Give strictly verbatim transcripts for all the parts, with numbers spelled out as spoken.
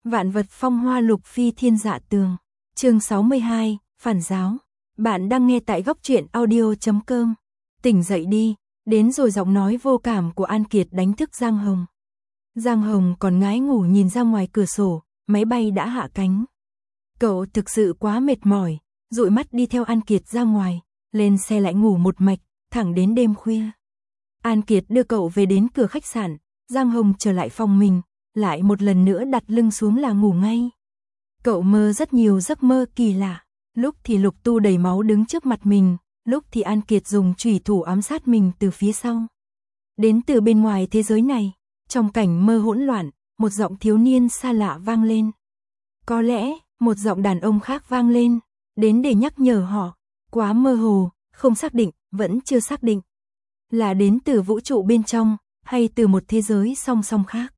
Vạn vật phong hoa lục phi thiên dạ tường. Chương sáu mươi hai, phản giáo. Bạn đang nghe tại góc truyện audio chấm com. Tỉnh dậy đi, đến rồi. Giọng nói vô cảm của An Kiệt đánh thức Giang Hồng. Giang Hồng còn ngái ngủ nhìn ra ngoài cửa sổ, máy bay đã hạ cánh. Cậu thực sự quá mệt mỏi, dụi mắt đi theo An Kiệt ra ngoài, lên xe lại ngủ một mạch, thẳng đến đêm khuya. An Kiệt đưa cậu về đến cửa khách sạn, Giang Hồng trở lại phòng mình, lại một lần nữa đặt lưng xuống là ngủ ngay. Cậu mơ rất nhiều giấc mơ kỳ lạ, lúc thì Lục Tu đầy máu đứng trước mặt mình, lúc thì An Kiệt dùng chủy thủ ám sát mình từ phía sau. Đến từ bên ngoài thế giới này, trong cảnh mơ hỗn loạn, một giọng thiếu niên xa lạ vang lên. Có lẽ, một giọng đàn ông khác vang lên, đến để nhắc nhở họ, quá mơ hồ, không xác định, vẫn chưa xác định. Là đến từ vũ trụ bên trong, hay từ một thế giới song song khác?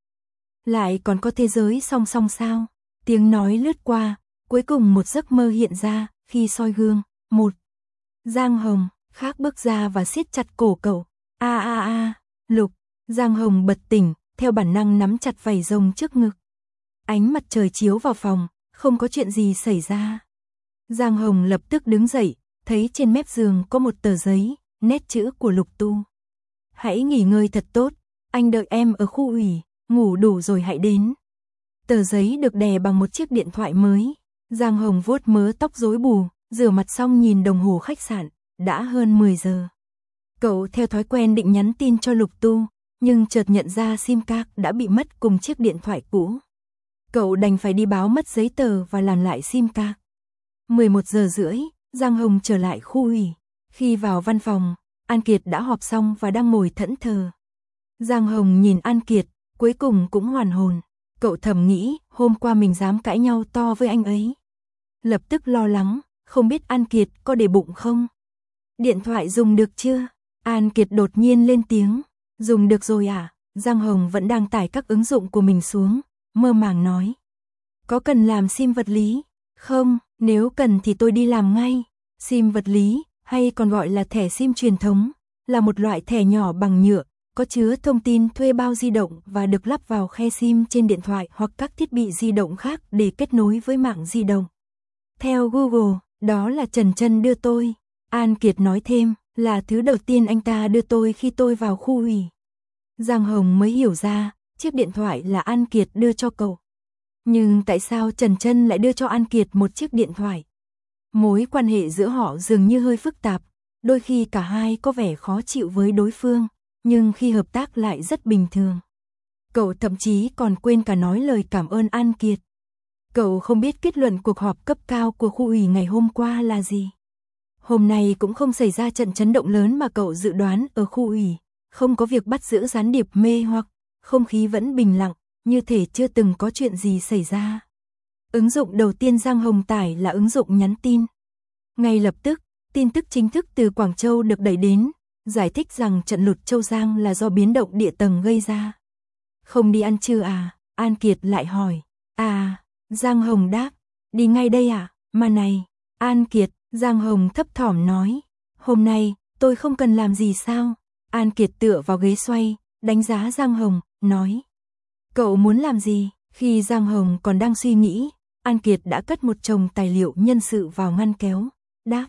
Lại còn có thế giới song song sao? Tiếng nói lướt qua, cuối cùng một giấc mơ hiện ra, khi soi gương, một. Giang Hồng, khác bước ra và siết chặt cổ cậu. A a a, Lục, Giang Hồng bật tỉnh, theo bản năng nắm chặt vảy rồng trước ngực. Ánh mặt trời chiếu vào phòng, không có chuyện gì xảy ra. Giang Hồng lập tức đứng dậy, thấy trên mép giường có một tờ giấy, nét chữ của Lục Tu. Hãy nghỉ ngơi thật tốt, anh đợi em ở khu ủy, ngủ đủ rồi hãy đến. Tờ giấy được đè bằng một chiếc điện thoại mới. Giang Hồng vuốt mớ tóc rối bù, rửa mặt xong nhìn đồng hồ khách sạn, đã hơn mười giờ. Cậu theo thói quen định nhắn tin cho Lục Tu, nhưng chợt nhận ra sim card đã bị mất cùng chiếc điện thoại cũ. Cậu đành phải đi báo mất giấy tờ và làm lại sim card. mười một giờ rưỡi, Giang Hồng trở lại khu ủy. Khi vào văn phòng, An Kiệt đã họp xong và đang ngồi thẫn thờ. Giang Hồng nhìn An Kiệt, cuối cùng cũng hoàn hồn. Cậu thầm nghĩ, hôm qua mình dám cãi nhau to với anh ấy. Lập tức lo lắng, không biết An Kiệt có để bụng không? Điện thoại dùng được chưa? An Kiệt đột nhiên lên tiếng. Dùng được rồi à? Giang Hồng vẫn đang tải các ứng dụng của mình xuống, mơ màng nói. Có cần làm sim vật lý? Không, nếu cần thì tôi đi làm ngay. Sim vật lý, hay còn gọi là thẻ sim truyền thống, là một loại thẻ nhỏ bằng nhựa, có chứa thông tin thuê bao di động và được lắp vào khe sim trên điện thoại hoặc các thiết bị di động khác để kết nối với mạng di động. Theo Google, đó là Trần Trân đưa tôi. An Kiệt nói thêm, là thứ đầu tiên anh ta đưa tôi khi tôi vào khu ủy. Giang Hồng mới hiểu ra, chiếc điện thoại là An Kiệt đưa cho cậu. Nhưng tại sao Trần Trân lại đưa cho An Kiệt một chiếc điện thoại? Mối quan hệ giữa họ dường như hơi phức tạp, đôi khi cả hai có vẻ khó chịu với đối phương, nhưng khi hợp tác lại rất bình thường. Cậu thậm chí còn quên cả nói lời cảm ơn An Kiệt. Cậu không biết kết luận cuộc họp cấp cao của khu ủy ngày hôm qua là gì. Hôm nay cũng không xảy ra trận chấn động lớn mà cậu dự đoán ở khu ủy, không có việc bắt giữ gián điệp mê hoặc, không khí vẫn bình lặng, như thể chưa từng có chuyện gì xảy ra. Ứng dụng đầu tiên Giang Hồng tải là ứng dụng nhắn tin. Ngay lập tức, tin tức chính thức từ Quảng Châu được đẩy đến, giải thích rằng trận lụt Châu Giang là do biến động địa tầng gây ra. Không đi ăn trưa à? An Kiệt lại hỏi. À, Giang Hồng đáp, đi ngay đây à? Mà này, An Kiệt, Giang Hồng thấp thỏm nói, hôm nay, tôi không cần làm gì sao? An Kiệt tựa vào ghế xoay, đánh giá Giang Hồng, nói. Cậu muốn làm gì? Khi Giang Hồng còn đang suy nghĩ, An Kiệt đã cất một chồng tài liệu nhân sự vào ngăn kéo, đáp.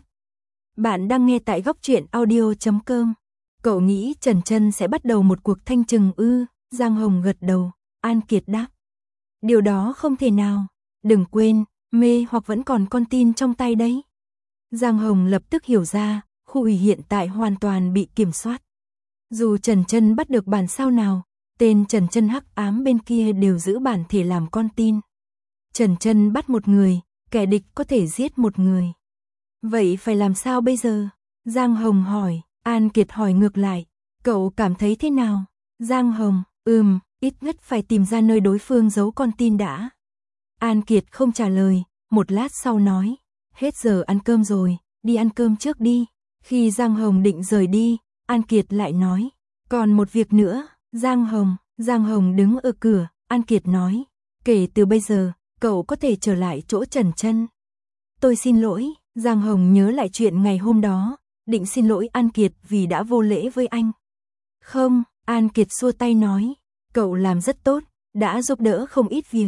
Bạn đang nghe tại góc truyện audio chấm com. Cậu nghĩ Trần Trân sẽ bắt đầu một cuộc thanh trừng ư? Giang Hồng gật đầu, An Kiệt đáp. Điều đó không thể nào. Đừng quên, mê hoặc vẫn còn con tin trong tay đấy. Giang Hồng lập tức hiểu ra, khu ủy hiện tại hoàn toàn bị kiểm soát. Dù Trần Trân bắt được bản sao nào, tên Trần Trân hắc ám bên kia đều giữ bản thể làm con tin. Trần Trân bắt một người, kẻ địch có thể giết một người. Vậy phải làm sao bây giờ? Giang Hồng hỏi. An Kiệt hỏi ngược lại. Cậu cảm thấy thế nào? Giang Hồng, ừm, ít nhất phải tìm ra nơi đối phương giấu con tin đã. An Kiệt không trả lời, một lát sau nói. Hết giờ ăn cơm rồi, đi ăn cơm trước đi. Khi Giang Hồng định rời đi, An Kiệt lại nói. Còn một việc nữa, Giang Hồng. Giang Hồng đứng ở cửa, An Kiệt nói. Kể từ bây giờ, cậu có thể trở lại chỗ Trần Trân. Tôi xin lỗi. Giang Hồng nhớ lại chuyện ngày hôm đó, định xin lỗi An Kiệt vì đã vô lễ với anh. Không, An Kiệt xua tay nói, cậu làm rất tốt, đã giúp đỡ không ít việc.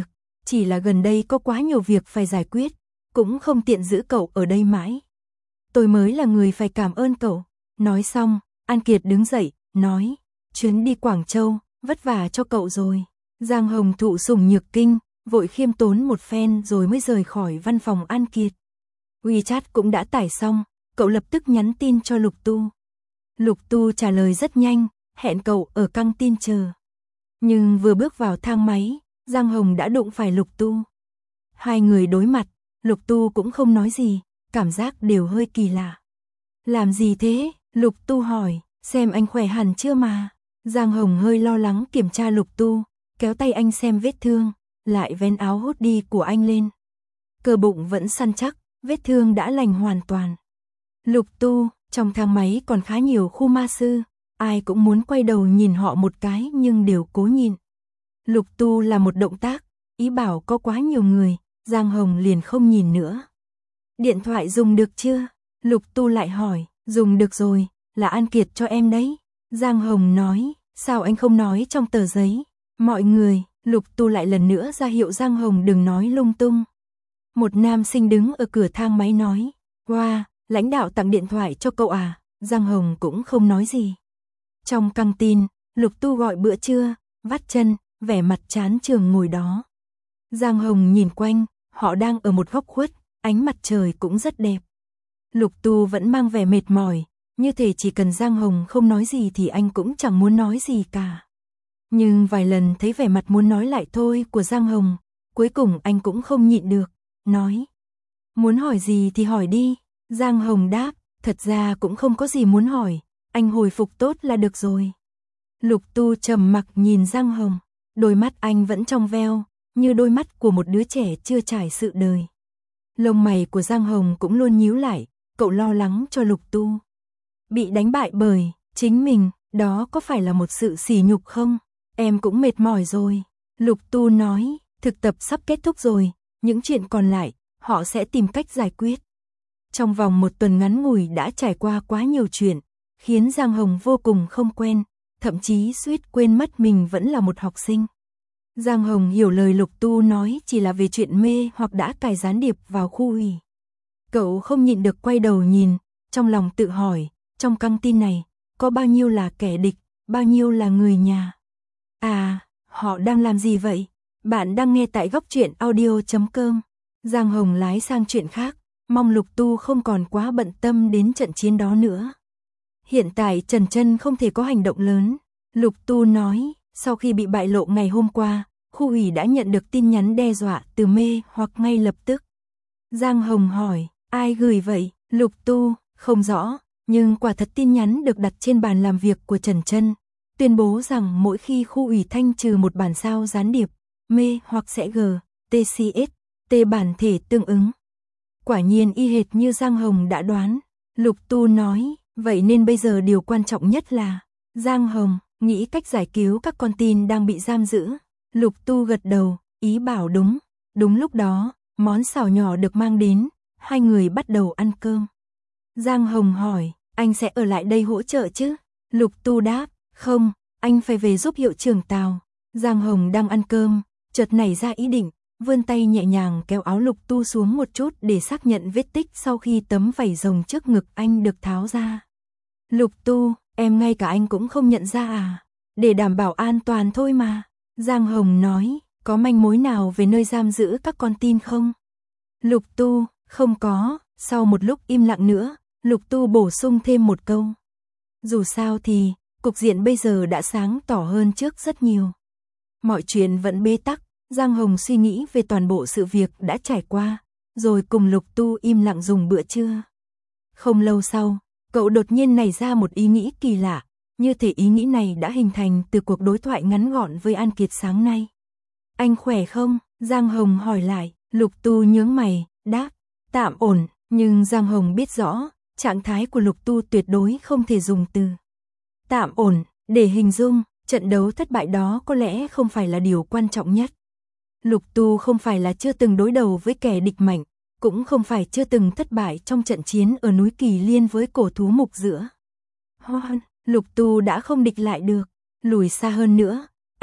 chỉ là gần đây có quá nhiều việc phải giải quyết, cũng không tiện giữ cậu ở đây mãi. Tôi mới là người phải cảm ơn cậu. Nói xong, An Kiệt đứng dậy, nói, chuyến đi Quảng Châu, vất vả cho cậu rồi. Giang Hồng thụ sủng nhược kinh, vội khiêm tốn một phen rồi mới rời khỏi văn phòng An Kiệt. WeChat cũng đã tải xong, cậu lập tức nhắn tin cho Lục Tu. Lục Tu trả lời rất nhanh, hẹn cậu ở căng tin chờ. Nhưng vừa bước vào thang máy, Giang Hồng đã đụng phải Lục Tu. Hai người đối mặt, Lục Tu cũng không nói gì, cảm giác đều hơi kỳ lạ. Làm gì thế? Lục Tu hỏi, xem anh khỏe hẳn chưa mà. Giang Hồng hơi lo lắng kiểm tra Lục Tu, kéo tay anh xem vết thương, lại vén áo hoodie của anh lên. Cơ bụng vẫn săn chắc, vết thương đã lành hoàn toàn. Lục Tu, trong thang máy còn khá nhiều khu ma sư, ai cũng muốn quay đầu nhìn họ một cái nhưng đều cố nhịn. Lục Tu là một động tác, ý bảo có quá nhiều người, Giang Hồng liền không nhìn nữa. Điện thoại dùng được chưa? Lục Tu lại hỏi, dùng được rồi, là An Kiệt cho em đấy. Giang Hồng nói, sao anh không nói trong tờ giấy? Mọi người, Lục Tu lại lần nữa ra hiệu Giang Hồng đừng nói lung tung. Một nam sinh đứng ở cửa thang máy nói, wow, lãnh đạo tặng điện thoại cho cậu à? Giang Hồng cũng không nói gì. Trong căng tin, Lục Tu gọi bữa trưa, vắt chân, vẻ mặt chán chường ngồi đó. Giang Hồng nhìn quanh, họ đang ở một góc khuất, ánh mặt trời cũng rất đẹp. Lục Tu vẫn mang vẻ mệt mỏi, như thể chỉ cần Giang Hồng không nói gì thì anh cũng chẳng muốn nói gì cả. Nhưng vài lần thấy vẻ mặt muốn nói lại thôi của Giang Hồng, cuối cùng anh cũng không nhịn được, nói. Muốn hỏi gì thì hỏi đi. Giang Hồng đáp, thật ra cũng không có gì muốn hỏi, anh hồi phục tốt là được rồi. Lục Tu trầm mặc nhìn Giang Hồng, đôi mắt anh vẫn trong veo, như đôi mắt của một đứa trẻ chưa trải sự đời. Lông mày của Giang Hồng cũng luôn nhíu lại, cậu lo lắng cho Lục Tu. Bị đánh bại bởi chính mình, đó có phải là một sự sỉ nhục không? Em cũng mệt mỏi rồi. Lục Tu nói, thực tập sắp kết thúc rồi, những chuyện còn lại, họ sẽ tìm cách giải quyết. Trong vòng một tuần ngắn ngủi đã trải qua quá nhiều chuyện, khiến Giang Hồng vô cùng không quen, thậm chí suýt quên mất mình vẫn là một học sinh. Giang Hồng hiểu lời Lục Tu nói chỉ là về chuyện mê hoặc đã cài gián điệp vào khu ủy. Cậu không nhịn được quay đầu nhìn, trong lòng tự hỏi, trong căng tin này, có bao nhiêu là kẻ địch, bao nhiêu là người nhà. À, họ đang làm gì vậy? Bạn đang nghe tại góc truyện audio chấm com. Giang Hồng lái sang chuyện khác, mong Lục Tu không còn quá bận tâm đến trận chiến đó nữa. Hiện tại Trần Chân không thể có hành động lớn. Lục Tu nói, sau khi bị bại lộ ngày hôm qua, khu ủy đã nhận được tin nhắn đe dọa từ mê hoặc ngay lập tức. Giang Hồng hỏi, ai gửi vậy? Lục Tu, không rõ, nhưng quả thật tin nhắn được đặt trên bàn làm việc của Trần Chân, tuyên bố rằng mỗi khi khu ủy thanh trừ một bản sao gián điệp, mê hoặc sẽ G, tê xê ét, T bản thể tương ứng. Quả nhiên y hệt như Giang Hồng đã đoán. Lục Tu nói, vậy nên bây giờ điều quan trọng nhất là Giang Hồng nghĩ cách giải cứu các con tin đang bị giam giữ. Lục Tu gật đầu, ý bảo đúng. Đúng lúc đó, món xào nhỏ được mang đến, hai người bắt đầu ăn cơm. Giang Hồng hỏi, anh sẽ ở lại đây hỗ trợ chứ? Lục Tu đáp, không, anh phải về giúp hiệu trưởng Tào. Giang Hồng đang ăn cơm, chợt nảy ra ý định, vươn tay nhẹ nhàng kéo áo Lục Tu xuống một chút để xác nhận vết tích sau khi tấm vảy rồng trước ngực anh được tháo ra. Lục Tu, em ngay cả anh cũng không nhận ra à? Để đảm bảo an toàn thôi mà. Giang Hồng nói, có manh mối nào về nơi giam giữ các con tin không? Lục Tu, không có. Sau một lúc im lặng nữa, Lục Tu bổ sung thêm một câu. Dù sao thì, cục diện bây giờ đã sáng tỏ hơn trước rất nhiều. Mọi chuyện vẫn bế tắc, Giang Hồng suy nghĩ về toàn bộ sự việc đã trải qua, rồi cùng Lục Tu im lặng dùng bữa trưa. Không lâu sau, cậu đột nhiên nảy ra một ý nghĩ kỳ lạ, như thể ý nghĩ này đã hình thành từ cuộc đối thoại ngắn gọn với An Kiệt sáng nay. Anh khỏe không? Giang Hồng hỏi lại. Lục Tu nhướng mày, đáp, tạm ổn, nhưng Giang Hồng biết rõ, trạng thái của Lục Tu tuyệt đối không thể dùng từ tạm ổn để hình dung. Trận đấu thất bại đó có lẽ không phải là điều quan trọng nhất. Lục Tu không phải là chưa từng đối đầu với kẻ địch mạnh, cũng không phải chưa từng thất bại trong trận chiến ở núi Kỳ Liên với cổ thú mục giữa. Hoan, Lục Tu đã không địch lại được, lùi xa hơn nữa,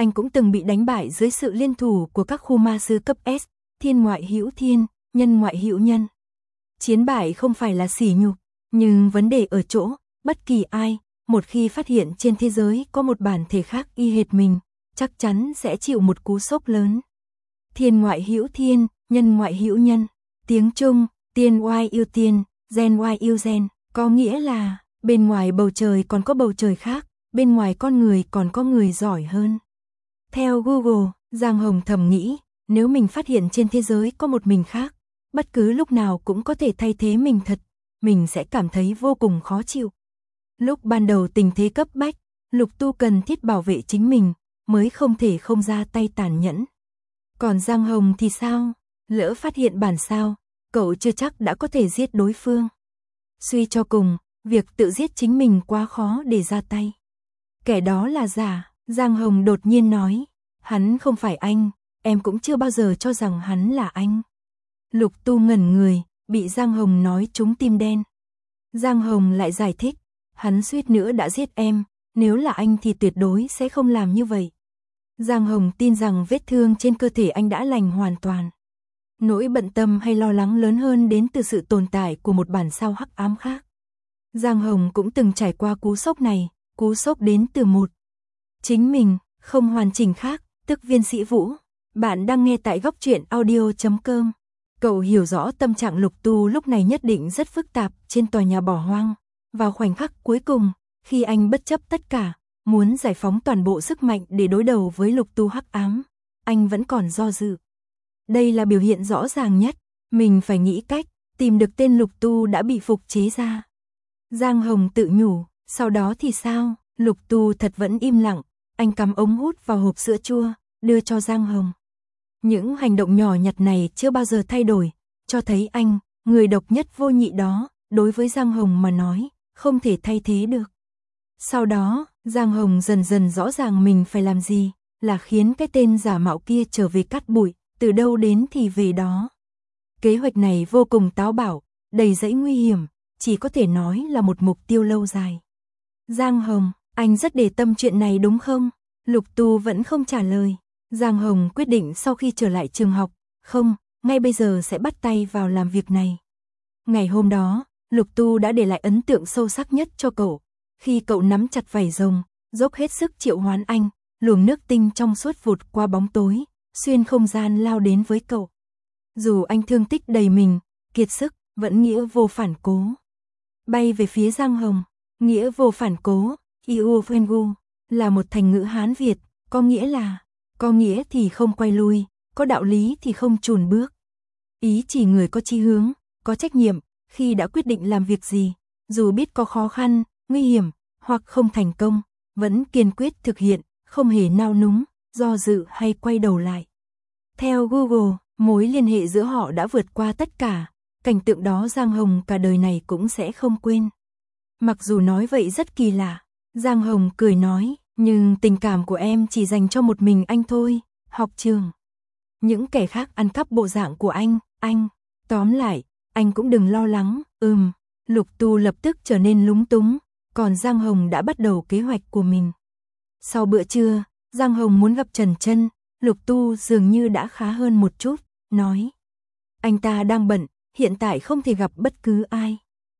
anh cũng từng bị đánh bại dưới sự liên thủ của các khu ma sư cấp S, thiên ngoại hữu thiên, nhân ngoại hữu nhân. Chiến bại không phải là sỉ nhục, nhưng vấn đề ở chỗ, bất kỳ ai, một khi phát hiện trên thế giới có một bản thể khác y hệt mình, chắc chắn sẽ chịu một cú sốc lớn. Thiên ngoại hữu thiên, nhân ngoại hữu nhân, tiếng Trung, tiên oai yêu tiên, gen oai yêu gen, có nghĩa là, bên ngoài bầu trời còn có bầu trời khác, bên ngoài con người còn có người giỏi hơn. Theo Google, Giang Hồng thầm nghĩ, nếu mình phát hiện trên thế giới có một mình khác, bất cứ lúc nào cũng có thể thay thế mình thật, mình sẽ cảm thấy vô cùng khó chịu. Lúc ban đầu tình thế cấp bách, Lục Tu cần thiết bảo vệ chính mình, mới không thể không ra tay tàn nhẫn. Còn Giang Hồng thì sao? Lỡ phát hiện bản sao, cậu chưa chắc đã có thể giết đối phương. Suy cho cùng, việc tự giết chính mình quá khó để ra tay. Kẻ đó là giả, Giang Hồng đột nhiên nói. Hắn không phải anh, em cũng chưa bao giờ cho rằng hắn là anh. Lục Tu ngẩn người, bị Giang Hồng nói trúng tim đen. Giang Hồng lại giải thích, hắn suýt nữa đã giết em, nếu là anh thì tuyệt đối sẽ không làm như vậy. Giang Hồng tin rằng vết thương trên cơ thể anh đã lành hoàn toàn. Nỗi bận tâm hay lo lắng lớn hơn đến từ sự tồn tại của một bản sao hắc ám khác. Giang Hồng cũng từng trải qua cú sốc này, cú sốc đến từ một chính mình, không hoàn chỉnh khác, tức Viên Sĩ Vũ. Bạn đang nghe tại góc truyện audio chấm com. Cậu hiểu rõ tâm trạng Lục Tu lúc này nhất định rất phức tạp trên tòa nhà bỏ hoang. Vào khoảnh khắc cuối cùng, khi anh bất chấp tất cả, muốn giải phóng toàn bộ sức mạnh để đối đầu với Lục Tu hắc ám, anh vẫn còn do dự. Đây là biểu hiện rõ ràng nhất, mình phải nghĩ cách tìm được tên Lục Tu đã bị phục chế ra. Giang Hồng tự nhủ, sau đó thì sao? Lục Tu thật vẫn im lặng, anh cắm ống hút vào hộp sữa chua, đưa cho Giang Hồng. Những hành động nhỏ nhặt này chưa bao giờ thay đổi, cho thấy anh, người độc nhất vô nhị đó, đối với Giang Hồng mà nói, không thể thay thế được. Sau đó, Giang Hồng dần dần rõ ràng mình phải làm gì, là khiến cái tên giả mạo kia trở về cát bụi, từ đâu đến thì về đó. Kế hoạch này vô cùng táo bạo, đầy dẫy nguy hiểm, chỉ có thể nói là một mục tiêu lâu dài. Giang Hồng, anh rất để tâm chuyện này đúng không? Lục Tu vẫn không trả lời. Giang Hồng quyết định sau khi trở lại trường học, không, ngay bây giờ sẽ bắt tay vào làm việc này. Ngày hôm đó, Lục Tu đã để lại ấn tượng sâu sắc nhất cho cậu. Khi cậu nắm chặt vảy rồng, dốc hết sức triệu hoán anh, luồng nước tinh trong suốt vụt qua bóng tối, xuyên không gian lao đến với cậu. Dù anh thương tích đầy mình, kiệt sức, vẫn nghĩa vô phản cố. Bay về phía Giang Hồng, nghĩa vô phản cố, Iu Phengu, là một thành ngữ Hán Việt, có nghĩa là, có nghĩa thì không quay lui, có đạo lý thì không chùn bước. Ý chỉ người có chí hướng, có trách nhiệm, khi đã quyết định làm việc gì, dù biết có khó khăn, nguy hiểm, hoặc không thành công, vẫn kiên quyết thực hiện, không hề nao núng, do dự hay quay đầu lại. Theo Google, mối liên hệ giữa họ đã vượt qua tất cả, cảnh tượng đó Giang Hồng cả đời này cũng sẽ không quên. Mặc dù nói vậy rất kỳ lạ, Giang Hồng cười nói, nhưng tình cảm của em chỉ dành cho một mình anh thôi, học trường. Những kẻ khác ăn cắp bộ dạng của anh, anh, tóm lại, anh cũng đừng lo lắng, ừm, Lục Tu lập tức trở nên lúng túng, còn Giang Hồng đã bắt đầu kế hoạch của mình. Sau bữa trưa, Giang Hồng muốn gặp Trần Chân, Lục Tu dường như đã khá hơn một chút, nói. Anh ta đang bận, hiện tại không thể gặp bất cứ ai.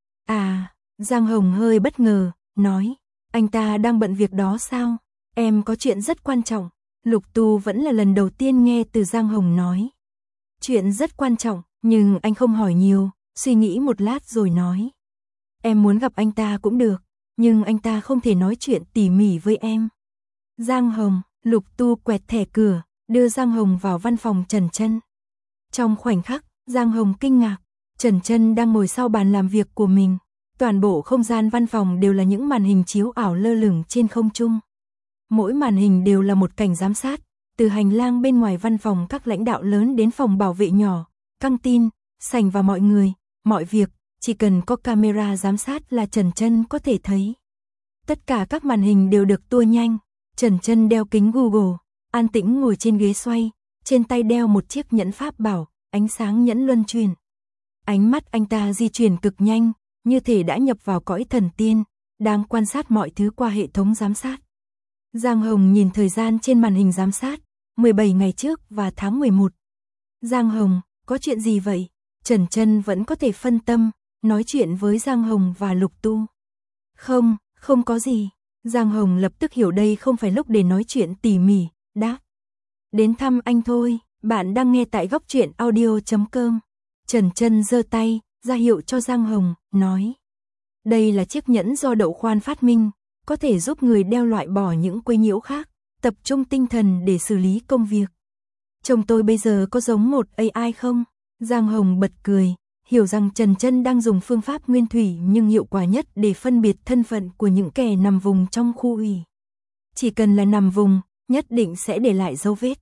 À, Giang Hồng hơi bất ngờ, nói. Anh ta đang bận việc đó sao? Em có chuyện rất quan trọng. Lục Tu vẫn là lần đầu tiên nghe từ Giang Hồng nói. Chuyện rất quan trọng, nhưng anh không hỏi nhiều, suy nghĩ một lát rồi nói. Em muốn gặp anh ta cũng được, nhưng anh ta không thể nói chuyện tỉ mỉ với em. Giang Hồng, Lục Tu quẹt thẻ cửa, đưa Giang Hồng vào văn phòng Trần Chân. Trong khoảnh khắc, Giang Hồng kinh ngạc, Trần Chân đang ngồi sau bàn làm việc của mình. Toàn bộ không gian văn phòng đều là những màn hình chiếu ảo lơ lửng trên không trung. Mỗi màn hình đều là một cảnh giám sát, từ hành lang bên ngoài văn phòng các lãnh đạo lớn đến phòng bảo vệ nhỏ, căng tin, sảnh và mọi người, mọi việc, chỉ cần có camera giám sát là Trần Chân có thể thấy. Tất cả các màn hình đều được tua nhanh, Trần Chân đeo kính Google, an tĩnh ngồi trên ghế xoay, trên tay đeo một chiếc nhẫn pháp bảo, ánh sáng nhẫn luân chuyển. Ánh mắt anh ta di chuyển cực nhanh, như thể đã nhập vào cõi thần tiên, đang quan sát mọi thứ qua hệ thống giám sát. Giang Hồng nhìn thời gian trên màn hình giám sát, mười bảy ngày trước và tháng mười một. Giang Hồng, có chuyện gì vậy? Trần Chân vẫn có thể phân tâm, nói chuyện với Giang Hồng và Lục Tu. Không, không có gì. Giang Hồng lập tức hiểu đây không phải lúc để nói chuyện tỉ mỉ, đáp. Đến thăm anh thôi, bạn đang nghe tại góc truyện audio chấm com. Trần Chân giơ tay, ra hiệu cho Giang Hồng, nói. Đây là chiếc nhẫn do Đậu Khoan phát minh, có thể giúp người đeo loại bỏ những quấy nhiễu khác, tập trung tinh thần để xử lý công việc. Chồng tôi bây giờ có giống một a i không? Giang Hồng bật cười, hiểu rằng Trần Chân đang dùng phương pháp nguyên thủy nhưng hiệu quả nhất để phân biệt thân phận của những kẻ nằm vùng trong khu ủy. Chỉ cần là nằm vùng, nhất định sẽ để lại dấu vết.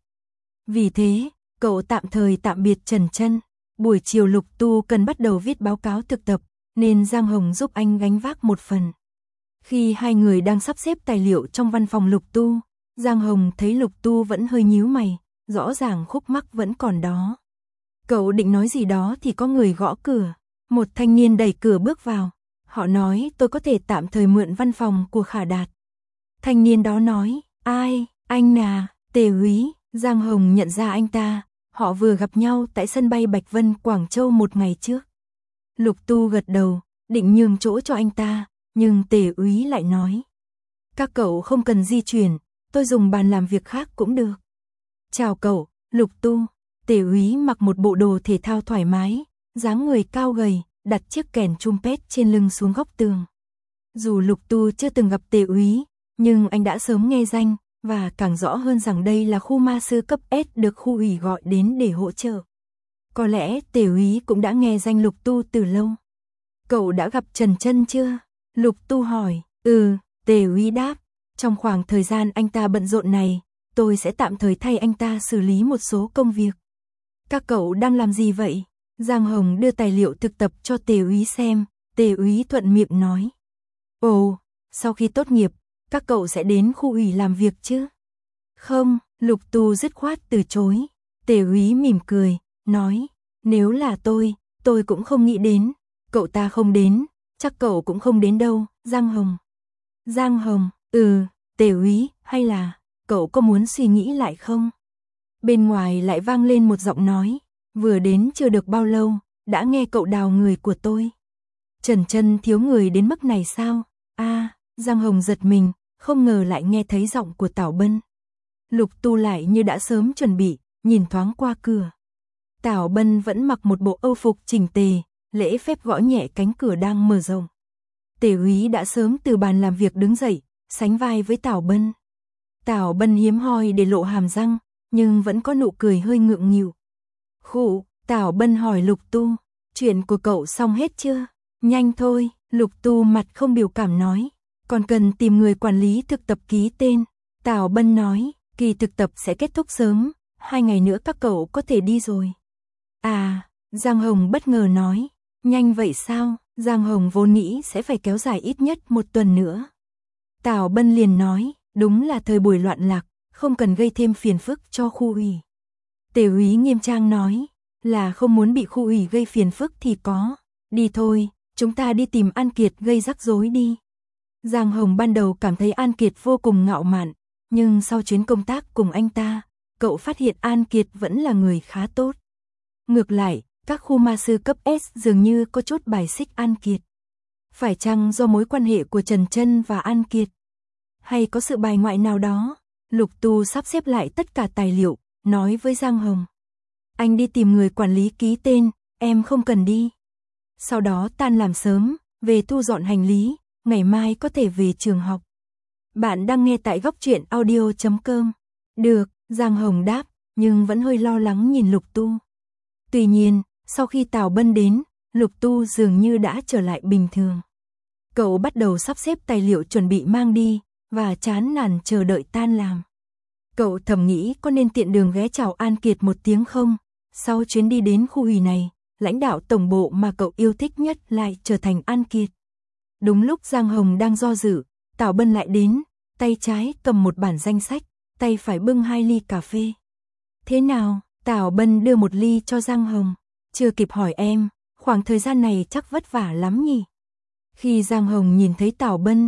Vì thế, cậu tạm thời tạm biệt Trần Chân. Buổi chiều Lục Tu cần bắt đầu viết báo cáo thực tập, nên Giang Hồng giúp anh gánh vác một phần. Khi hai người đang sắp xếp tài liệu trong văn phòng Lục Tu, Giang Hồng thấy Lục Tu vẫn hơi nhíu mày, rõ ràng khúc mắc vẫn còn đó. Cậu định nói gì đó thì có người gõ cửa. Một thanh niên đẩy cửa bước vào. Họ nói tôi có thể tạm thời mượn văn phòng của Khả Đạt. Thanh niên đó nói, ai, anh à, Tề úy. Giang Hồng nhận ra anh ta. Họ vừa gặp nhau tại sân bay Bạch Vân, Quảng Châu một ngày trước. Lục Tu gật đầu, định nhường chỗ cho anh ta, nhưng Tề úy lại nói. Các cậu không cần di chuyển, tôi dùng bàn làm việc khác cũng được. Chào cậu, Lục Tu. Tề úy mặc một bộ đồ thể thao thoải mái, dáng người cao gầy, đặt chiếc kèn trumpet trên lưng xuống góc tường. Dù Lục Tu chưa từng gặp Tề úy, nhưng anh đã sớm nghe danh, và càng rõ hơn rằng đây là khu ma sư cấp S được khu ủy gọi đến để hỗ trợ. Có lẽ Tề úy cũng đã nghe danh Lục Tu từ lâu. Cậu đã gặp Trần Chân chưa? Lục Tu hỏi. Ừ, Tề úy đáp. Trong khoảng thời gian anh ta bận rộn này, tôi sẽ tạm thời thay anh ta xử lý một số công việc. Các cậu đang làm gì vậy? Giang Hồng đưa tài liệu thực tập cho Tề úy xem, Tề úy thuận miệng nói. Ồ, sau khi tốt nghiệp, các cậu sẽ đến khu ủy làm việc chứ? Không, Lục Tu dứt khoát từ chối. Tề úy mỉm cười, nói, nếu là tôi, tôi cũng không nghĩ đến. Cậu ta không đến, chắc cậu cũng không đến đâu, Giang Hồng. Giang Hồng, ừ, Tề úy, hay là, cậu có muốn suy nghĩ lại không? Bên ngoài lại vang lên một giọng nói, vừa đến chưa được bao lâu, đã nghe cậu đào người của tôi. Trần Chân thiếu người đến mức này sao? A, à, Giang Hồng giật mình, không ngờ lại nghe thấy giọng của Tảo Bân. Lục Tu lại như đã sớm chuẩn bị, nhìn thoáng qua cửa. Tảo Bân vẫn mặc một bộ âu phục chỉnh tề, lễ phép gõ nhẹ cánh cửa đang mở rộng. Tề úy đã sớm từ bàn làm việc đứng dậy, sánh vai với Tảo Bân. Tảo Bân hiếm hoi để lộ hàm răng, nhưng vẫn có nụ cười hơi ngượng nghịu. Khụ, Tảo Bân hỏi Lục Tu, chuyện của cậu xong hết chưa? Nhanh thôi, Lục Tu mặt không biểu cảm nói, còn cần tìm người quản lý thực tập ký tên. Tảo Bân nói, kỳ thực tập sẽ kết thúc sớm, hai ngày nữa các cậu có thể đi rồi. À, Giang Hồng bất ngờ nói, nhanh vậy sao? Giang Hồng vốn nghĩ sẽ phải kéo dài ít nhất một tuần nữa. Tảo Bân liền nói, đúng là thời buổi loạn lạc, không cần gây thêm phiền phức cho khu ủy. Tề úy nghiêm trang nói, là không muốn bị khu ủy gây phiền phức thì có. Đi thôi, chúng ta đi tìm An Kiệt gây rắc rối đi. Giang Hồng ban đầu cảm thấy An Kiệt vô cùng ngạo mạn, nhưng sau chuyến công tác cùng anh ta, cậu phát hiện An Kiệt vẫn là người khá tốt. Ngược lại, các khu ma sư cấp S dường như có chút bài xích An Kiệt. Phải chăng do mối quan hệ của Trần Chân và An Kiệt? Hay có sự bài ngoại nào đó? Lục Tu sắp xếp lại tất cả tài liệu, nói với Giang Hồng. Anh đi tìm người quản lý ký tên, em không cần đi. Sau đó tan làm sớm, về thu dọn hành lý, ngày mai có thể về trường học. Bạn đang nghe tại góc truyện audio chấm com. Được, Giang Hồng đáp, nhưng vẫn hơi lo lắng nhìn Lục Tu. Tuy nhiên, sau khi Tảo Bân đến, Lục Tu dường như đã trở lại bình thường. Cậu bắt đầu sắp xếp tài liệu chuẩn bị mang đi, và chán nản chờ đợi tan làm. Cậu thầm nghĩ có nên tiện đường ghé chào An Kiệt một tiếng không? Sau chuyến đi đến khu ủy này, lãnh đạo tổng bộ mà cậu yêu thích nhất lại trở thành An Kiệt. Đúng lúc Giang Hồng đang do dự, Tảo Bân lại đến, tay trái cầm một bản danh sách, tay phải bưng hai ly cà phê. Thế nào? Tảo Bân đưa một ly cho Giang Hồng. Chưa kịp hỏi em, khoảng thời gian này chắc vất vả lắm nhỉ? Khi Giang Hồng nhìn thấy Tảo Bân,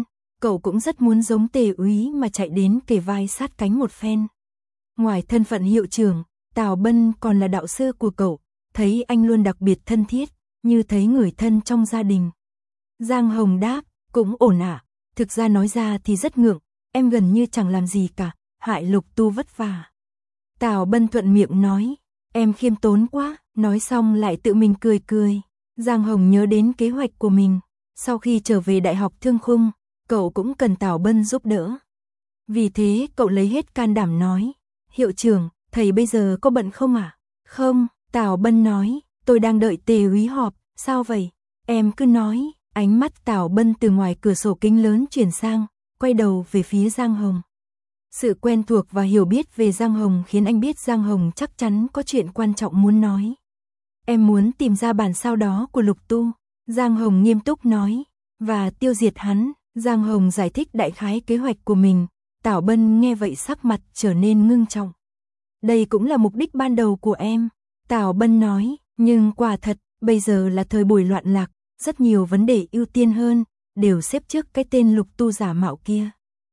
cậu cũng rất muốn giống Tề Úy mà chạy đến kề vai sát cánh một phen. Ngoài thân phận hiệu trưởng, Tào Bân còn là đạo sư của cậu, thấy anh luôn đặc biệt thân thiết, như thấy người thân trong gia đình. Giang Hồng đáp, cũng ổn ạ, à. Thực ra nói ra thì rất ngượng, em gần như chẳng làm gì cả, hại Lục Tu vất vả. Tào Bân thuận miệng nói, em khiêm tốn quá, nói xong lại tự mình cười cười. Giang Hồng nhớ đến kế hoạch của mình, sau khi trở về Đại học Thương Khung, cậu cũng cần Tào Bân giúp đỡ. Vì thế cậu lấy hết can đảm nói, hiệu trưởng, thầy bây giờ có bận không ạ? À? Không, Tào Bân nói, tôi đang đợi Tề Úy họp, sao vậy? Em cứ nói. Ánh mắt Tào Bân từ ngoài cửa sổ kính lớn chuyển sang, quay đầu về phía Giang Hồng. Sự quen thuộc và hiểu biết về Giang Hồng khiến anh biết Giang Hồng chắc chắn có chuyện quan trọng muốn nói. Em muốn tìm ra bản sao đó của Lục Tu, Giang Hồng nghiêm túc nói, và tiêu diệt hắn. Giang Hồng giải thích đại khái kế hoạch của mình, Tào Bân nghe vậy sắc mặt trở nên ngưng trọng. Đây cũng là mục đích ban đầu của em, Tào Bân nói, nhưng quả thật, bây giờ là thời buổi loạn lạc. Rất nhiều vấn đề ưu tiên hơn, đều xếp trước cái tên Lục Tu giả mạo kia.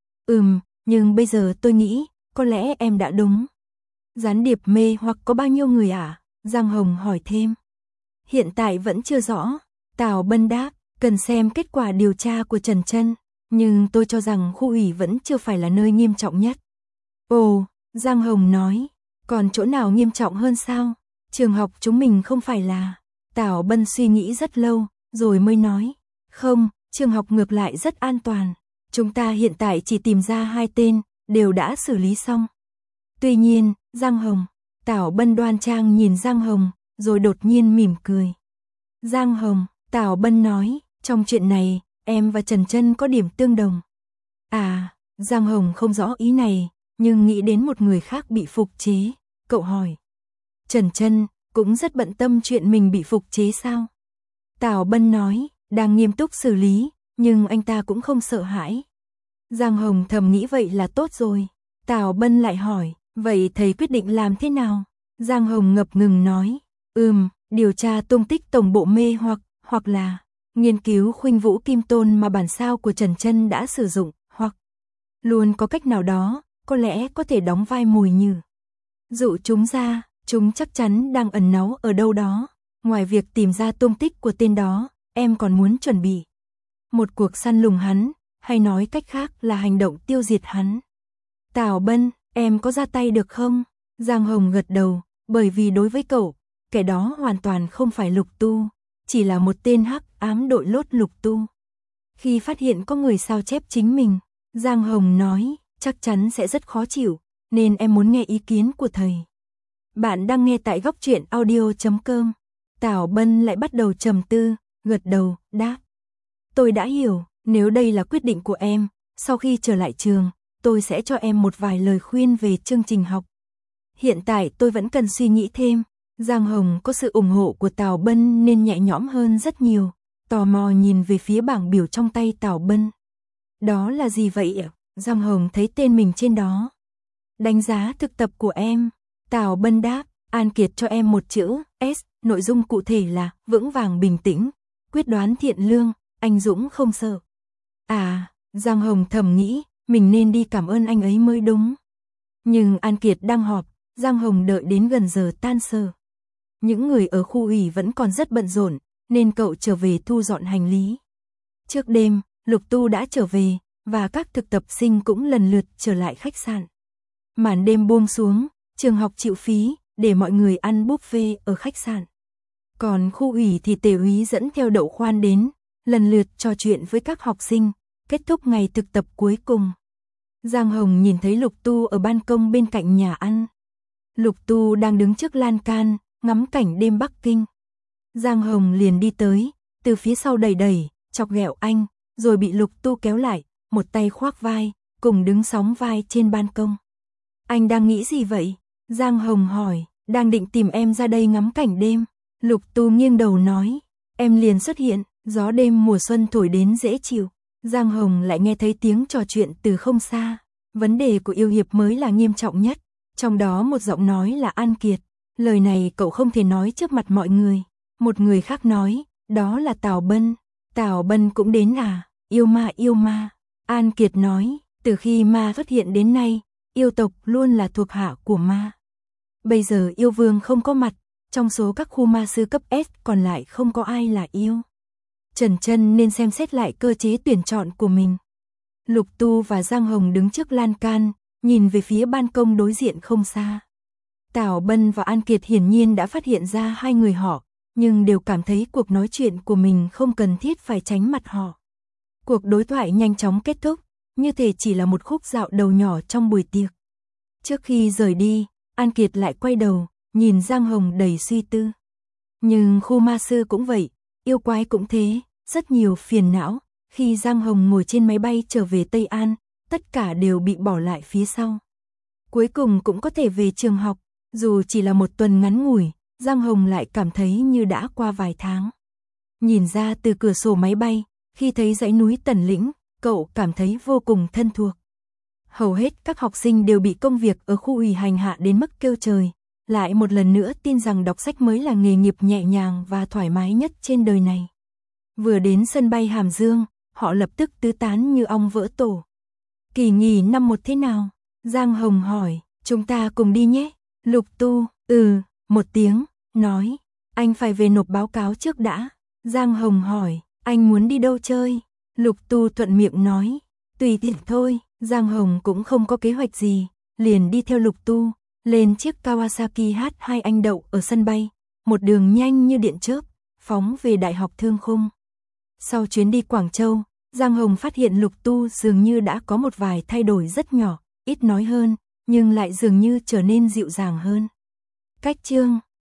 Ừm, nhưng bây giờ tôi nghĩ, có lẽ em đã đúng. Gián điệp mê hoặc có bao nhiêu người à? Giang Hồng hỏi thêm. Hiện tại vẫn chưa rõ, Tào Bân đáp, cần xem kết quả điều tra của Trần Chân, nhưng tôi cho rằng khu ủy vẫn chưa phải là nơi nghiêm trọng nhất. Ồ, Giang Hồng nói, còn chỗ nào nghiêm trọng hơn sao? Trường học chúng mình không phải là... Tào Bân suy nghĩ rất lâu, rồi mới nói, không, trường học ngược lại rất an toàn. Chúng ta hiện tại chỉ tìm ra hai tên, đều đã xử lý xong. Tuy nhiên, Giang Hồng, Tào Bân đoan trang nhìn Giang Hồng, rồi đột nhiên mỉm cười. Giang Hồng, Tào Bân nói, trong chuyện này, em và Trần Chân có điểm tương đồng. À, Giang Hồng không rõ ý này, nhưng nghĩ đến một người khác bị phục chế, cậu hỏi. Trần Chân cũng rất bận tâm chuyện mình bị phục chế sao? Tào Bân nói, đang nghiêm túc xử lý, nhưng anh ta cũng không sợ hãi. Giang Hồng thầm nghĩ vậy là tốt rồi. Tào Bân lại hỏi, vậy thầy quyết định làm thế nào? Giang Hồng ngập ngừng nói, ừm, điều tra tung tích tổng bộ mê hoặc, hoặc là nghiên cứu khuynh vũ kim tôn mà bản sao của Trần Chân đã sử dụng, hoặc luôn có cách nào đó, có lẽ có thể đóng vai mồi nhử. Dụ chúng ra, chúng chắc chắn đang ẩn náu ở đâu đó. Ngoài việc tìm ra tung tích của tên đó, em còn muốn chuẩn bị một cuộc săn lùng hắn, hay nói cách khác là hành động tiêu diệt hắn. Tào Bân, em có ra tay được không? Giang Hồng gật đầu, bởi vì đối với cậu, kẻ đó hoàn toàn không phải Lục Tu, chỉ là một tên hắc ám đội lốt Lục Tu. Khi phát hiện có người sao chép chính mình, Giang Hồng nói, chắc chắn sẽ rất khó chịu, nên em muốn nghe ý kiến của thầy. Bạn đang nghe tại góc truyện audio chấm com. Tào Bân lại bắt đầu trầm tư, gật đầu, đáp. Tôi đã hiểu, nếu đây là quyết định của em, sau khi trở lại trường, tôi sẽ cho em một vài lời khuyên về chương trình học. Hiện tại tôi vẫn cần suy nghĩ thêm. Giang Hồng có sự ủng hộ của Tào Bân nên nhẹ nhõm hơn rất nhiều, tò mò nhìn về phía bảng biểu trong tay Tào Bân. Đó là gì vậy ạ? Giang Hồng thấy tên mình trên đó. Đánh giá thực tập của em. Tào Bân đáp, An Kiệt cho em một chữ, S, nội dung cụ thể là vững vàng bình tĩnh, quyết đoán thiện lương, anh dũng không sợ. À, Giang Hồng thầm nghĩ, mình nên đi cảm ơn anh ấy mới đúng. Nhưng An Kiệt đang họp, Giang Hồng đợi đến gần giờ tan sở. Những người ở khu ủy vẫn còn rất bận rộn, nên cậu trở về thu dọn hành lý. Trước đêm, Lục Tu đã trở về, và các thực tập sinh cũng lần lượt trở lại khách sạn. Màn đêm buông xuống, trường học chịu phí, để mọi người ăn buffet ở khách sạn. Còn khu ủy thì Tề Úy dẫn theo Đậu Khoan đến, lần lượt trò chuyện với các học sinh, kết thúc ngày thực tập cuối cùng. Giang Hồng nhìn thấy Lục Tu ở ban công bên cạnh nhà ăn. Lục Tu đang đứng trước lan can, ngắm cảnh đêm Bắc Kinh. Giang Hồng liền đi tới, từ phía sau đẩy đẩy, chọc ghẹo anh, rồi bị Lục Tu kéo lại, một tay khoác vai, cùng đứng sóng vai trên ban công. Anh đang nghĩ gì vậy? Giang Hồng hỏi, đang định tìm em ra đây ngắm cảnh đêm. Lục Tu nghiêng đầu nói, em liền xuất hiện, gió đêm mùa xuân thổi đến dễ chịu. Giang Hồng lại nghe thấy tiếng trò chuyện từ không xa. Vấn đề của yêu hiệp mới là nghiêm trọng nhất, trong đó một giọng nói là An Kiệt. Lời này cậu không thể nói trước mặt mọi người. Một người khác nói, đó là Tào Bân. Tào Bân cũng đến à? Yêu ma yêu ma. An Kiệt nói, từ khi ma xuất hiện đến nay, yêu tộc luôn là thuộc hạ của ma. Bây giờ yêu vương không có mặt, trong số các khu ma sư cấp S còn lại không có ai là yêu. Trần Chân nên xem xét lại cơ chế tuyển chọn của mình. Lục Tu và Giang Hồng đứng trước lan can, nhìn về phía ban công đối diện không xa. Tào Bân và An Kiệt hiển nhiên đã phát hiện ra hai người họ, nhưng đều cảm thấy cuộc nói chuyện của mình không cần thiết phải tránh mặt họ. Cuộc đối thoại nhanh chóng kết thúc, như thể chỉ là một khúc dạo đầu nhỏ trong buổi tiệc. Trước khi rời đi, An Kiệt lại quay đầu, nhìn Giang Hồng đầy suy tư. Nhưng khu ma sư cũng vậy, yêu quái cũng thế, rất nhiều phiền não. Khi Giang Hồng ngồi trên máy bay trở về Tây An, tất cả đều bị bỏ lại phía sau. Cuối cùng cũng có thể về trường học, dù chỉ là một tuần ngắn ngủi, Giang Hồng lại cảm thấy như đã qua vài tháng. Nhìn ra từ cửa sổ máy bay, khi thấy dãy núi Tần Lĩnh, cậu cảm thấy vô cùng thân thuộc. Hầu hết các học sinh đều bị công việc ở khu ủy hành hạ đến mức kêu trời, lại một lần nữa tin rằng đọc sách mới là nghề nghiệp nhẹ nhàng và thoải mái nhất trên đời này. Vừa đến sân bay Hàm Dương, họ lập tức tứ tán như ong vỡ tổ. Kỳ nghỉ năm một thế nào? Giang Hồng hỏi, chúng ta cùng đi nhé. Lục Tu, ừ, một tiếng, nói, anh phải về nộp báo cáo trước đã. Giang Hồng hỏi, anh muốn đi đâu chơi? Lục Tu thuận miệng nói, tùy tiện thôi. Giang Hồng cũng không có kế hoạch gì, liền đi theo Lục Tu, lên chiếc Kawasaki H hai anh đậu ở sân bay, một đường nhanh như điện chớp, phóng về Đại học Thương Khung. Sau chuyến đi Quảng Châu, Giang Hồng phát hiện Lục Tu dường như đã có một vài thay đổi rất nhỏ, ít nói hơn, nhưng lại dường như trở nên dịu dàng hơn. Cách chương